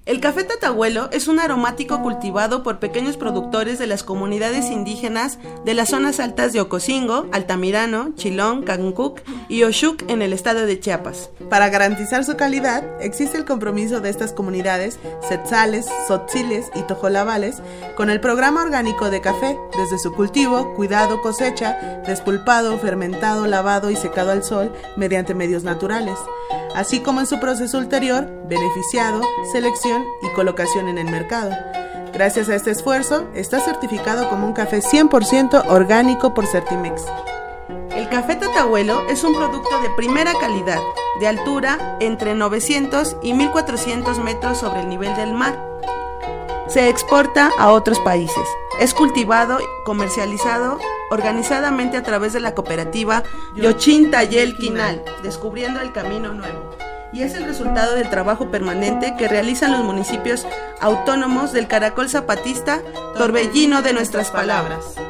El café tatahuelo es un aromático cultivado por pequeños productores de las comunidades indígenas de las zonas altas de Ocosingo, Altamirano, Chilón, Cancuc y Oshuk en el estado de Chiapas. Para garantizar su calidad, existe el compromiso de estas comunidades, setzales, tzotziles y tojolabales, con el programa orgánico de café, desde su cultivo, cuidado, cosecha, despulpado, fermentado, lavado y secado al sol mediante medios naturales, así como en su proceso ulterior, beneficiado, selección y colocación en el mercado. Gracias a este esfuerzo, está certificado como un café 100% orgánico por Certimex. El café tatahuelo es un producto de primera calidad, de altura entre 900 y 1400 metros sobre el nivel del mar. Se exporta a otros países. Es cultivado y comercializado organizadamente a través de la cooperativa Yochín Tayel Quinal, Descubriendo el Camino Nuevo, y es el resultado del trabajo permanente que realizan los municipios autónomos del Caracol Zapatista, Torbellino de Nuestras Palabras.